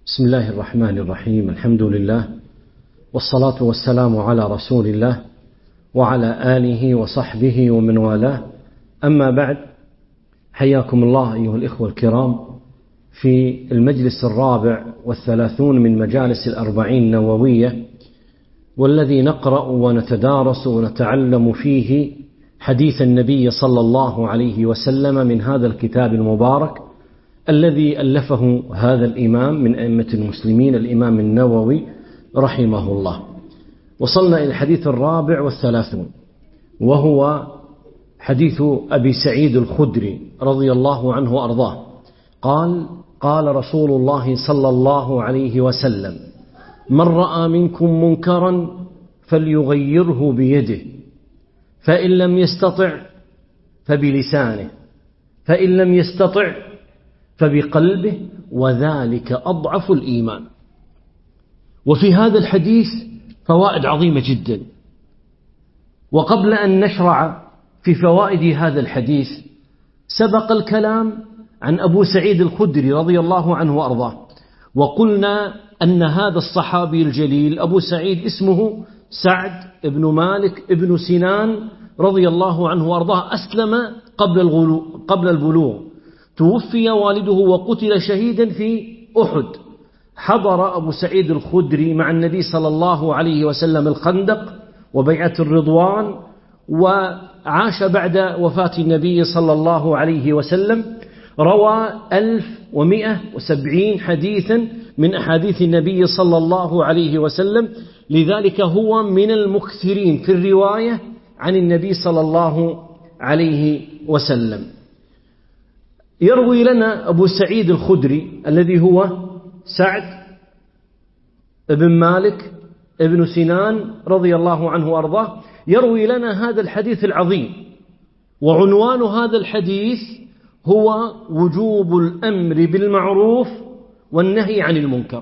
بسم الله الرحمن الرحيم. الحمد لله والصلاة والسلام على رسول الله وعلى آله وصحبه ومن والاه، أما بعد، حياكم الله أيها الإخوة الكرام في المجلس 34 من مجالس 40 النووية، والذي نقرأ ونتدارس ونتعلم فيه حديث النبي صلى الله عليه وسلم من هذا الكتاب المبارك الذي ألفه هذا الإمام من أئمة المسلمين الإمام النووي رحمه الله. وصلنا إلى الحديث 34 وهو حديث أبي سعيد الخدري رضي الله عنه وأرضاه قال: قال رسول الله صلى الله عليه وسلم: من رأى منكم منكرا فليغيره بيده، فإن لم يستطع فبلسانه، فإن لم يستطع فبقلبه، وذلك أضعف الإيمان. وفي هذا الحديث فوائد عظيمة جدا. وقبل أن نشرع في فوائد هذا الحديث، سبق الكلام عن أبو سعيد الخدري رضي الله عنه وأرضاه، وقلنا أن هذا الصحابي الجليل أبو سعيد اسمه سعد بن مالك بن سنان رضي الله عنه وأرضاه، أسلم قبل البلوغ، توفي والده وقتل شهيدا في أحد. حضر أبو سعيد الخدري مع النبي صلى الله عليه وسلم الخندق وبيعة الرضوان، وعاش بعد وفاة النبي صلى الله عليه وسلم. روى 1170 حديثا من أحاديث النبي صلى الله عليه وسلم، لذلك هو من المكثرين في الرواية عن النبي صلى الله عليه وسلم. يروي لنا أبو سعيد الخدري الذي هو سعد بن مالك بن سنان رضي الله عنه وأرضاه، يروي لنا هذا الحديث العظيم، وعنوان هذا الحديث هو وجوب الأمر بالمعروف والنهي عن المنكر.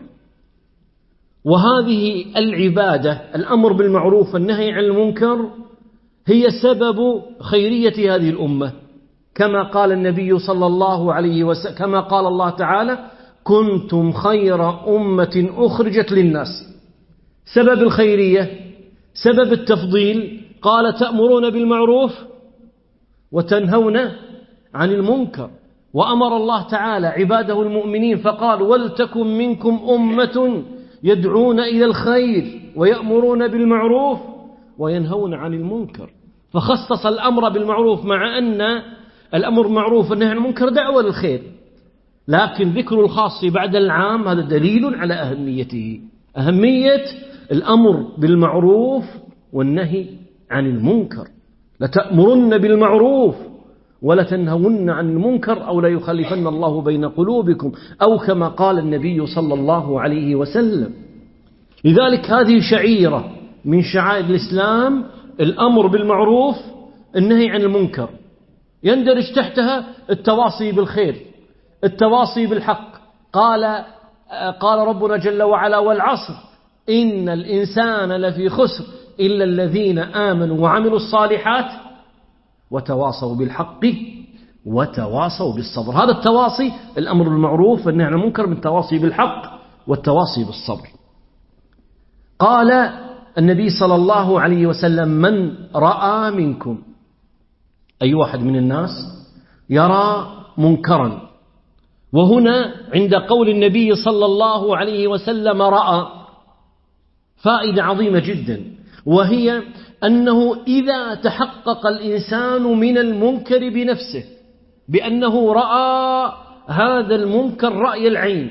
وهذه العبادة، الأمر بالمعروف والنهي عن المنكر، هي سبب خيرية هذه الأمة، كما قال النبي صلى الله عليه وسلم، كما قال الله تعالى: كنتم خير أمة أخرجت للناس. سبب الخيرية، سبب التفضيل، قال: تأمرون بالمعروف وتنهون عن المنكر. وأمر الله تعالى عباده المؤمنين فقال: ولتكن منكم أمة يدعون إلى الخير ويأمرون بالمعروف وينهون عن المنكر. فخصص الأمر بالمعروف، مع أن الأمر بالمعروف والنهي عن المنكر دعوة للخير، لكن ذكر الخاص بعد العام هذا دليل على أهميته، أهمية الأمر بالمعروف والنهي عن المنكر. لتأمرن بالمعروف ولتنهون عن المنكر أو لا يخلفن الله بين قلوبكم، أو كما قال النبي صلى الله عليه وسلم. لذلك هذه شعيرة من شعائر الإسلام، الأمر بالمعروف النهي عن المنكر، يندرج تحتها التواصي بالخير، التواصي بالحق. قال ربنا جل وعلا: والعصر إن الإنسان لفي خسر إلا الذين آمنوا وعملوا الصالحات وتواصوا بالحق وتواصوا بالصبر. هذا التواصي، الأمر بالمعروف والنهي عن المنكر، من التواصي بالحق والتواصي بالصبر. قال النبي صلى الله عليه وسلم: من رأى منكم، أي واحد من الناس يرى منكرا. وهنا عند قول النبي صلى الله عليه وسلم رأى فائدة عظيمة جدا، وهي أنه إذا تحقق الإنسان من المنكر بنفسه بأنه رأى هذا المنكر رأي العين،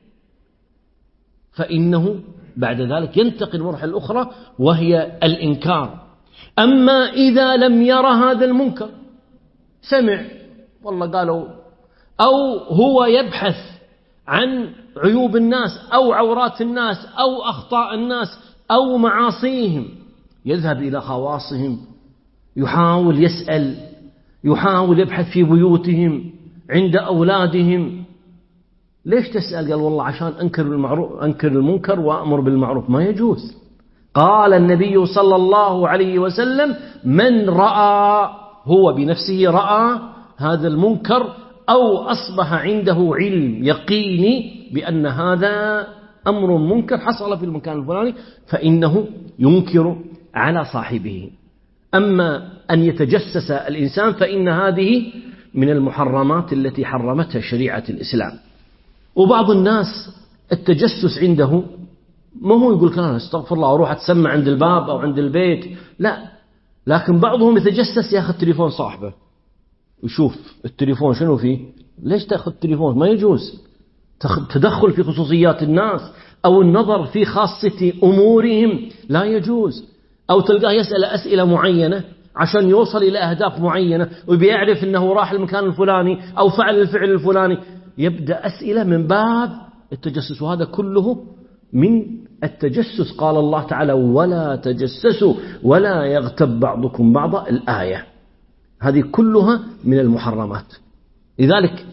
فإنه بعد ذلك ينتقل المرحلة الأخرى وهي الإنكار. أما إذا لم يرى هذا المنكر، سمع والله قالوا، أو هو يبحث عن عيوب الناس أو عورات الناس أو أخطاء الناس أو معاصيهم، يذهب إلى خواصهم، يحاول يسأل، يحاول يبحث في بيوتهم، عند أولادهم. ليش تسأل؟ قال: والله عشان أنكر المنكر وأمر بالمعروف. ما يجوز. قال النبي صلى الله عليه وسلم: من رأى، هو بنفسه رأى هذا المنكر، أو أصبح عنده علم يقيني بأن هذا أمر منكر حصل في المكان الفلاني، فإنه ينكر على صاحبه. أما أن يتجسس الإنسان فإن هذه من المحرمات التي حرمتها شريعة الإسلام. وبعض الناس التجسس عنده ما هو يقول كان استغفر الله أروح أتسمع عند الباب أو عند البيت، لا، لكن بعضهم يتجسس ياخذ تليفون صاحبه ويشوف التليفون شنو فيه. ليش تأخذ التليفون؟ ما يجوز تدخل في خصوصيات الناس أو النظر في خاصة أمورهم، لا يجوز. أو تلقاه يسأل أسئلة معينة عشان يوصل إلى أهداف معينة وبيعرف أنه راح المكان الفلاني أو فعل الفعل الفلاني، يبدأ أسئلة من باب التجسس، وهذا كله من التجسس. قال الله تعالى ولا تجسسوا ولا يغتب بعضكم بعضا، الآية هذه كلها من المحرمات. لذلك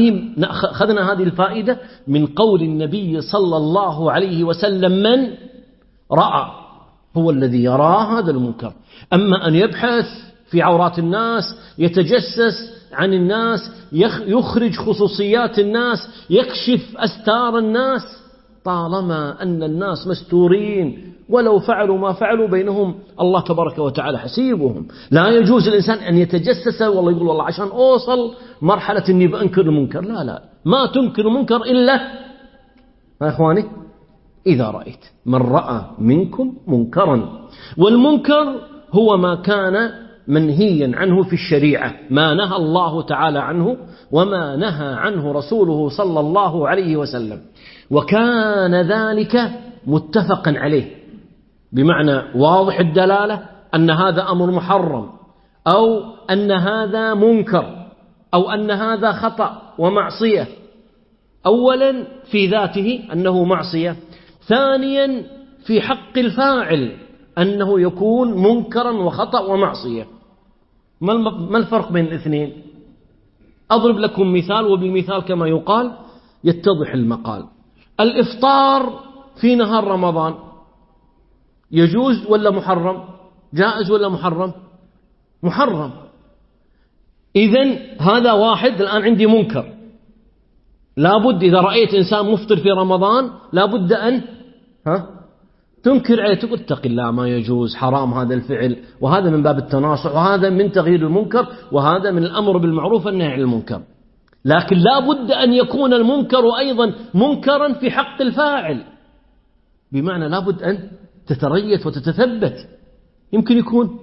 أخذنا هذه الفائدة من قول النبي صلى الله عليه وسلم من رأى هو الذي يرى هذا المنكر. أما أن يبحث في عورات الناس، يتجسس عن الناس، يخرج خصوصيات الناس، يكشف أستار الناس، طالما أن الناس مستورين ولو فعلوا ما فعلوا بينهم الله تبارك وتعالى حسيبهم. لا يجوز الإنسان أن يتجسس والله يقول والله عشان أوصل مرحلة أني بأنكر المنكر، لا، ما تنكر المنكر إلا يا إخواني إذا رأيت من رأى منكم منكرا. والمنكر هو ما كان منهيا عنه في الشريعة، ما نهى الله تعالى عنه وما نهى عنه رسوله صلى الله عليه وسلم، وكان ذلك متفقا عليه، بمعنى واضح الدلالة أن هذا أمر محرم أو أن هذا منكر أو أن هذا خطأ ومعصية. أولا في ذاته أنه معصية، ثانيا في حق الفاعل أنه يكون منكرا وخطأ ومعصية. ما الفرق بين الاثنين؟ أضرب لكم مثال، وبالمثال كما يقال يتضح المقال. الإفطار في نهار رمضان يجوز ولا محرم؟ جائز ولا محرم؟ محرم. إذن هذا واحد الآن عندي منكر، لابد إذا رأيت إنسان مفطر في رمضان لابد أن تنكر عليه، تقول اتق الله ما يجوز، حرام هذا الفعل، وهذا من باب التناصح، وهذا من تغيير المنكر، وهذا من الأمر بالمعروف والنهي عن المنكر. لكن لابد أن يكون المنكر أيضا منكرا في حق الفاعل، بمعنى لابد أن تتريث وتتثبت. يمكن يكون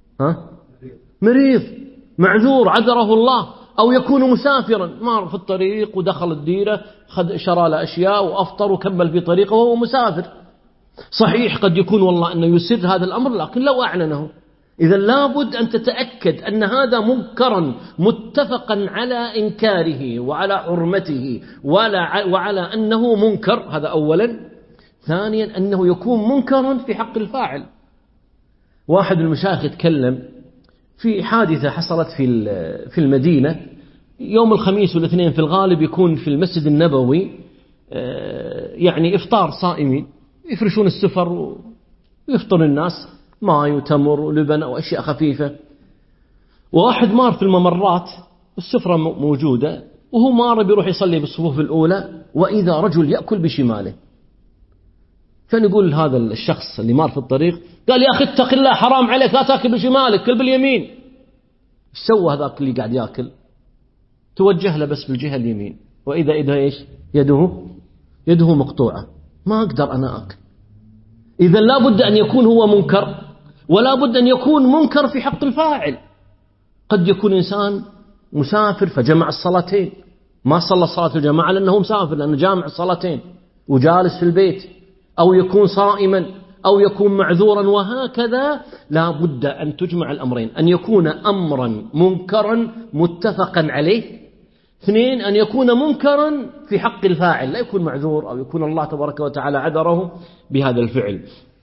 مريض معذور عذره الله، أو يكون مسافرا مار في الطريق ودخل الديرة شرى له أشياء وأفطر وكمل في طريقه وهو مسافر. صحيح قد يكون والله أنه يسر هذا الأمر، لكن لو أعلنه. إذا لابد أن تتأكد أن هذا منكرا متفقا على إنكاره وعلى حرمته وعلى أنه منكر، هذا أولا. ثانيا أنه يكون منكرا في حق الفاعل. واحد من المشايخ يتكلم في حادثة حصلت في المدينة يوم الخميس والاثنين، في الغالب يكون في المسجد النبوي يعني إفطار صائمين، يفرشون السفر ويفطر الناس ماء وتمر ولبن أو أشياء خفيفة. واحد مار في الممرات، السفرة موجودة، وهو مار بيروح يصلي بالصفوف الأولى، وإذا رجل يأكل بشماله. فنقول هذا الشخص اللي مار في الطريق قال يا أخي اتق الله حرام عليك لا تأكل بشمالك كل باليمين. ايش سوى هذاك اللي قاعد يأكل؟ توجه له بس بالجهة اليمين، وإذا إيش يده مقطوعة، ما أقدر أنا أكل. إذا لابد أن يكون هو منكر، ولا بد أن يكون منكر في حق الفاعل. قد يكون إنسان مسافر فجمع الصلاتين، ما صلى صلاة الجماعة لأنه مسافر، لأنه جامع الصلاتين وجالس في البيت، أو يكون صائما، أو يكون معذورا، وهكذا. لا بد أن تجمع الأمرين، أن يكون أمرا منكرا متفقا عليه، اثنين أن يكون منكرا في حق الفاعل، لا يكون معذور أو يكون الله تبارك وتعالى عذره بهذا الفعل،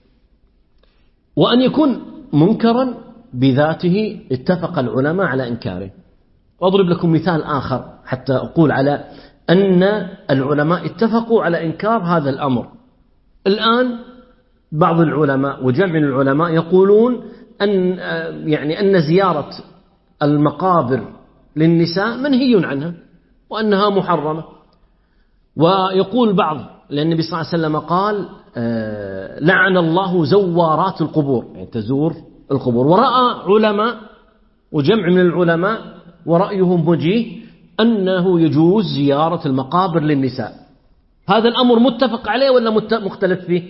وأن يكون منكرا بذاته اتفق العلماء على إنكاره. أضرب لكم مثال آخر حتى أقول على أن العلماء اتفقوا على إنكار هذا الأمر. الآن بعض العلماء وجمع من العلماء يقولون أن زيارة المقابر للنساء منهي عنها وأنها محرمة، ويقول بعض، لأن النبي صلى الله عليه وسلم قال لعن الله زوارات القبور، يعني تزور القبور. ورأى علماء وجمع من العلماء ورأيهم وجيه أنه يجوز زيارة المقابر للنساء. هذا الأمر متفق عليه ولا مختلف فيه؟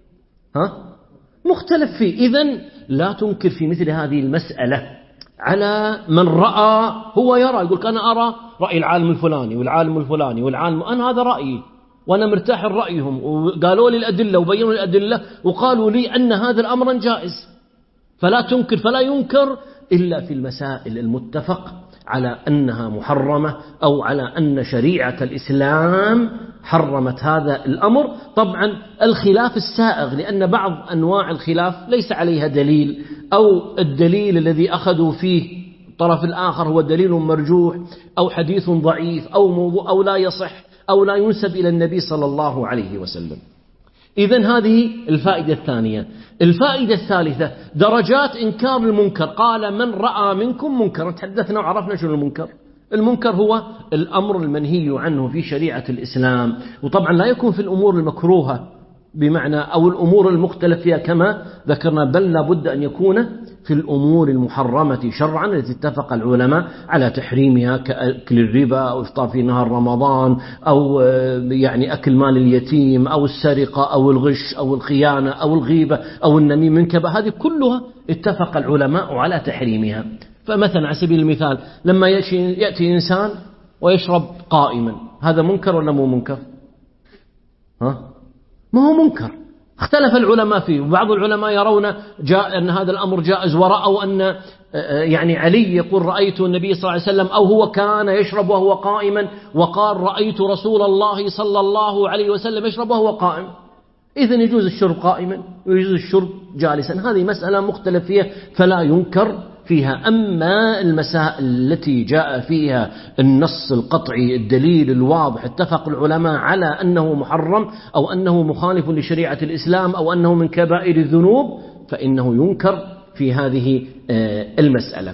مختلف فيه. إذن لا تنكر في مثل هذه المسألة على من رأى، هو يرى، يقول أنا أرى رأي العالم الفلاني والعالم الفلاني والعالم، أنا هذا رأيي وأنا مرتاح لرأيهم، وقالوا لي الأدلة وبينوا الأدلة وقالوا لي أن هذا الأمر جائز. فلا تنكر، فلا ينكر إلا في المسائل المتفق على أنها محرمة، أو على أن شريعة الإسلام حرمت هذا الأمر. طبعا الخلاف السائغ، لأن بعض أنواع الخلاف ليس عليها دليل، أو الدليل الذي أخذوا فيه الطرف الآخر هو دليل مرجوح، أو حديث ضعيف، أو موضوع، أو لا يصح، أو لا ينسب إلى النبي صلى الله عليه وسلم. إذن هذه الفائدة الثانية. الفائدة الثالثة درجات إنكار المنكر. قال من رأى منكم منكرا، تحدثنا وعرفنا شنو المنكر. المنكر هو الأمر المنهي عنه في شريعة الإسلام، وطبعا لا يكون في الأمور المكروهة بمعنى أو الأمور المختلف فيها كما ذكرنا، بل لابد أن يكون في الأمور المحرمة شرعا التي اتفق العلماء على تحريمها، كأكل الربا أو إفطار في نهار رمضان، أو يعني أكل مال اليتيم، أو السرقة، أو الغش، أو الخيانة، أو الغيبة، أو النميم من كبا. هذه كلها اتفق العلماء على تحريمها. فمثلا على سبيل المثال لما يأتي إنسان ويشرب قائما، هذا منكر ولا مو منكر؟ ما هو منكر. اختلف العلماء فيه، وبعض العلماء يرون أن هذا الأمر جائز، ورأوا أن يعني علي يقول رأيت النبي صلى الله عليه وسلم، أو هو كان يشرب وهو قائما، وقال رأيت رسول الله صلى الله عليه وسلم يشرب وهو قائم. إذن يجوز الشرب قائما ويجوز الشرب جالسا. هذه مسألة مختلف فيها فلا ينكر فيها. أما المسائل التي جاء فيها النص القطعي، الدليل الواضح، اتفق العلماء على أنه محرم، أو أنه مخالف لشريعة الإسلام، أو أنه من كبائر الذنوب، فإنه ينكر في هذه المسألة.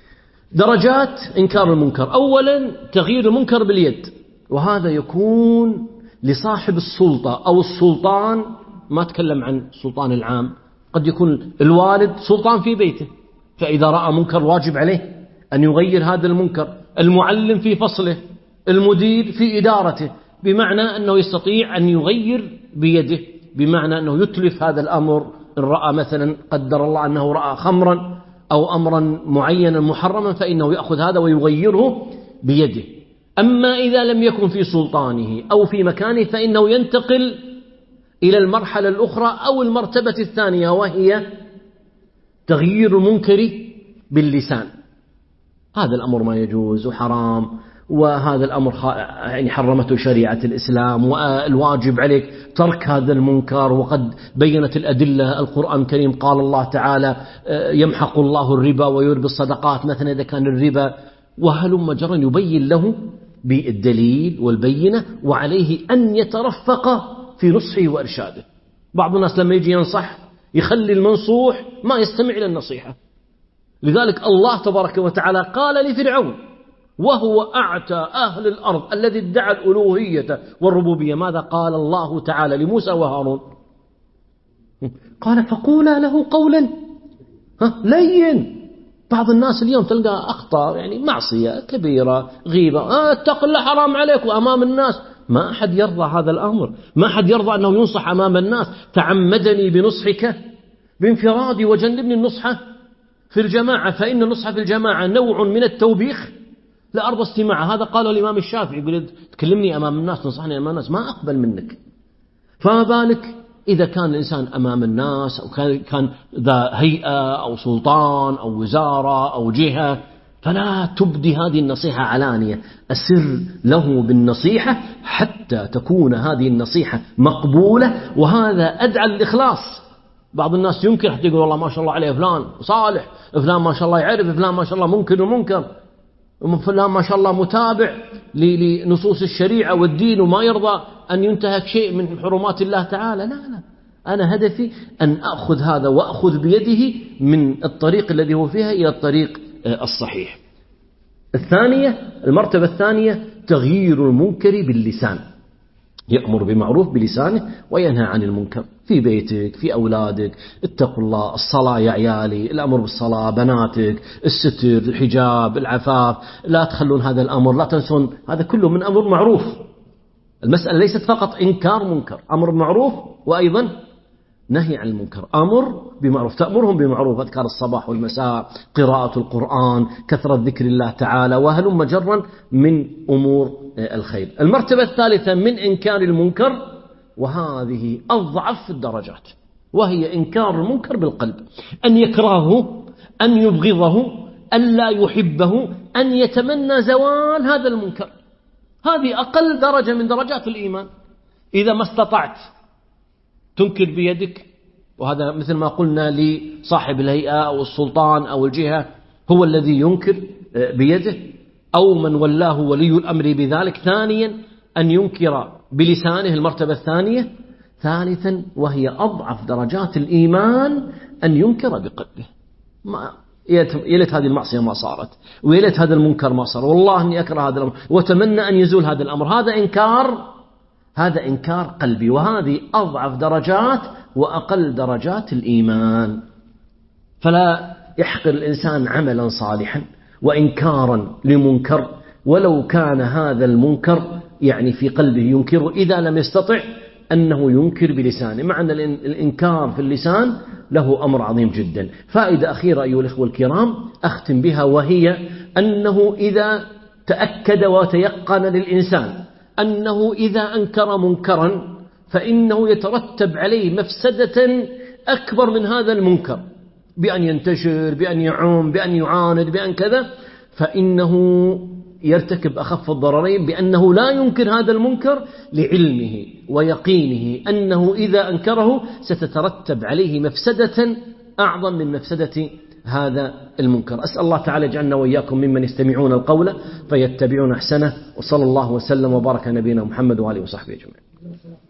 درجات إنكار المنكر. أولا تغيير المنكر باليد، وهذا يكون لصاحب السلطة أو السلطان. ما أتكلم عن السلطان العام، قد يكون الوالد سلطان في بيته، فإذا رأى منكر واجب عليه أن يغير هذا المنكر. المعلم في فصله، المدير في إدارته، بمعنى أنه يستطيع أن يغير بيده، بمعنى أنه يتلف هذا الأمر. إن رأى مثلا قدر الله أنه رأى خمرا أو أمرا معينا محرما، فإنه يأخذ هذا ويغيره بيده. أما إذا لم يكن في سلطانه أو في مكانه، فإنه ينتقل إلى المرحلة الأخرى أو المرتبة الثانية، وهي تغيير المنكر باللسان. هذا الأمر ما يجوز وحرام، وهذا الأمر يعني حرمته شريعة الإسلام، والواجب عليك ترك هذا المنكر. وقد بينت الأدلة القرآن الكريم، قال الله تعالى يمحق الله الربا ويربي الصدقات، مثلا إذا كان الربا، وهلم جرا يبين له بالدليل والبينة، وعليه أن يترفق في نصحه وإرشاده. بعض الناس لما يجي ينصح يخلي المنصوح ما يستمع إلى النصيحة. لذلك الله تبارك وتعالى قال لفرعون وهو أعتى أهل الأرض الذي ادعى الألوهية والربوبية، ماذا قال الله تعالى لموسى وهارون؟ قال فقولا له قولا لين. بعض الناس اليوم تلقى أخطاء، يعني معصية كبيرة، غيبة، اتق الله حرام عليك وأمام الناس. ما أحد يرضى هذا الأمر، ما أحد يرضى أنه ينصح أمام الناس. تعمدني بنصحك بانفرادي وجنبني النصح في الجماعة، فإن النصح في الجماعة نوع من التوبيخ لا أرضى استماعه. هذا قال الإمام الشافعي، يقول تكلمني أمام الناس، تنصحني أمام الناس، ما أقبل منك. فما بالك إذا كان الإنسان أمام الناس، أو كان ذا هيئة أو سلطان أو وزارة أو جهة، فلا تبدي هذه النصيحة علانية. أسر له بالنصيحة حتى تكون هذه النصيحة مقبولة، وهذا أدعى الإخلاص. بعض الناس ينكر حتى يقول والله ما شاء الله عليه فلان صالح، فلان ما شاء الله يعرف، فلان ما شاء الله ممكن ومنكر، فلان ما شاء الله متابع لنصوص الشريعة والدين، وما يرضى أن ينتهك شيء من حرمات الله تعالى. لا، أنا هدفي أن أخذ هذا وأخذ بيده من الطريق الذي هو فيها إلى الطريق الصحيح. الثانية، المرتبة الثانية تغيير المنكر باللسان. يأمر بمعروف بلسانه وينهى عن المنكر في بيتك، في أولادك. اتقوا الله، الصلاة يا عيالي، الأمر بالصلاة، بناتك، الستر، الحجاب، العفاف، لا تخلون هذا الأمر، لا تنسون، هذا كله من أمر معروف. المسألة ليست فقط إنكار منكر، أمر معروف وأيضا نهي عن المنكر. أمر بمعروف، تأمرهم بمعروف، أذكار الصباح والمساء، قراءة القرآن، كثرة ذكر الله تعالى، وهلم مجرا من أمور الخير. المرتبة الثالثة من إنكار المنكر، وهذه أضعف الدرجات، وهي إنكار المنكر بالقلب، أن يكرهه، أن يبغضه، أن لا يحبه، أن يتمنى زوال هذا المنكر. هذه أقل درجة من درجات الإيمان. إذا ما استطعت تنكر بيدك، وهذا مثل ما قلنا لصاحب الهيئة أو السلطان أو الجهة، هو الذي ينكر بيده أو من ولاه ولي الأمر بذلك. ثانيا أن ينكر بلسانه، المرتبة الثانية. ثالثا وهي أضعف درجات الإيمان، أن ينكر بقلبه. يا ليت هذه المعصية ما صارت، ويا ليت هذا المنكر ما صار، والله إني أكره هذا الأمر وأتمنى أن يزول هذا الأمر. هذا إنكار قلبي، وهذه أضعف درجات وأقل درجات الإيمان. فلا يحقر الإنسان عملا صالحا وإنكارا لمنكر، ولو كان هذا المنكر يعني في قلبه ينكره، إذا لم يستطع أنه ينكر بلسانه، مع أن الإنكار في اللسان له أمر عظيم جدا. فائدة أخيرة أيها الأخوة الكرام أختم بها، وهي أنه إذا تأكد وتيقن للإنسان أنه إذا أنكر منكرا فإنه يترتب عليه مفسدة أكبر من هذا المنكر، بأن ينتشر، بأن يعم، بأن يعاند، بأن كذا، فإنه يرتكب أخف الضررين، بأنه لا ينكر هذا المنكر لعلمه ويقينه أنه إذا أنكره ستترتب عليه مفسدة أعظم من مفسدة هذا المنكر. أسأل الله تعالى يجعلنا وإياكم ممن يستمعون القول فيتبعون أحسنه، وصلى الله وسلم وبارك على نبينا محمد وآله وصحبه أجمعين.